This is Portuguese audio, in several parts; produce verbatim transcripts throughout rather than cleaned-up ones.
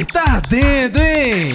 tá ardendo, hein?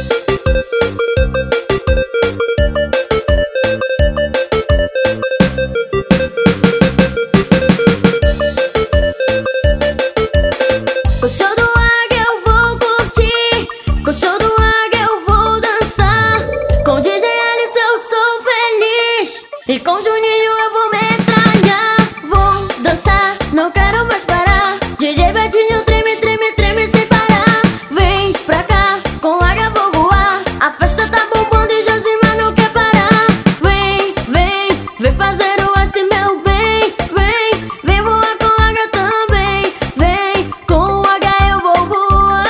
Com o show do Águia eu vou curtir, com o show do Águia eu vou dançar. Com o D J Alice eu sou feliz, e com o Juninho eu vou metralhar. Vou dançar, não quero mais parar. D J Betinho treme, treme, treme sem parar. Vem pra cá, com o Águia vou voar. A festa tá bombando e Josimar não quer parar. Vem, vem, vem fazer o S, meu bem. Vem, vem voar com o Águia também. Vem, com o Águia eu vou voar.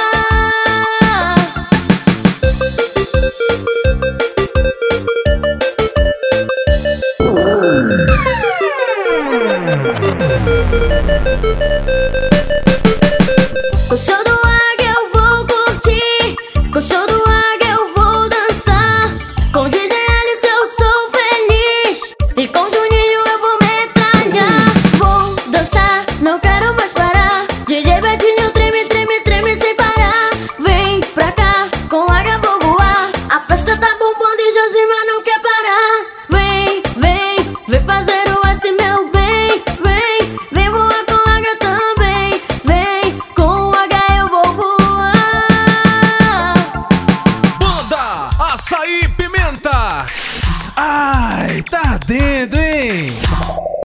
Com o show do Águia eu vou curtir, com o show do Águia eu vou dançar. Com o D J Alice eu sou feliz, e com o Juninho eu vou metralhar. Vou dançar, não quero mais parar. D J Betinho treme, treme, treme sem parar. Vem pra cá, com o Águia vou voar. A festa tá bombando e Josimar não quer parar. Vem, vem, vem fazer o S, meu bem. Vem, vem voar com o Águia também. Vem, com o Águia eu vou voar. Banda Açaí Pimenta. Ai, tá ardendo, hein?